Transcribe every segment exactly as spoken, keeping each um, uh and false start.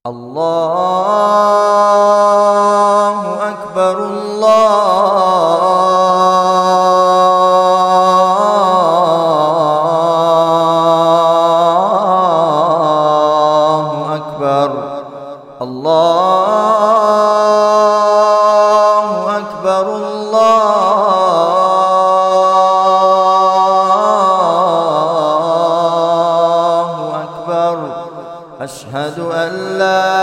الله أكبر الله أكبر الله أكبر الله أكبر. أشهد أن لا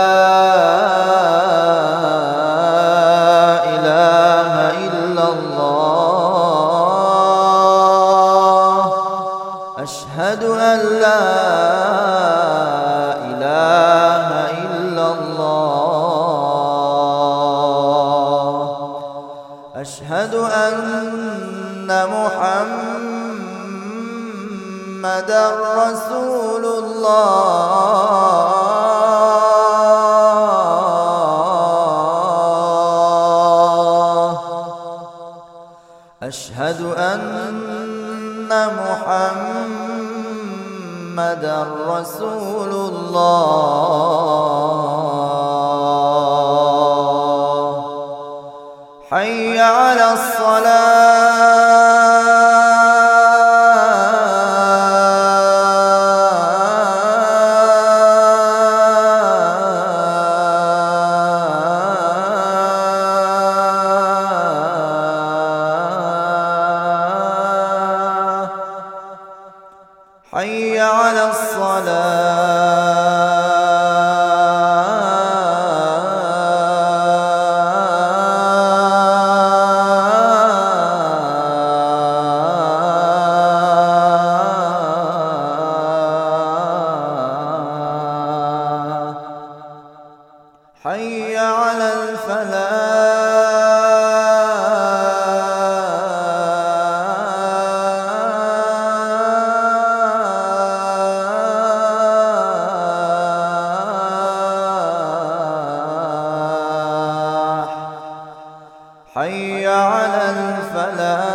إله إلا الله. أشهد أن لا إله إلا الله. أشهد أن محمدًا رسول الله. أشهد أن محمدًا رسول الله. حي على حي على الصلاة. حي على الفلاح. حي على الفلاح.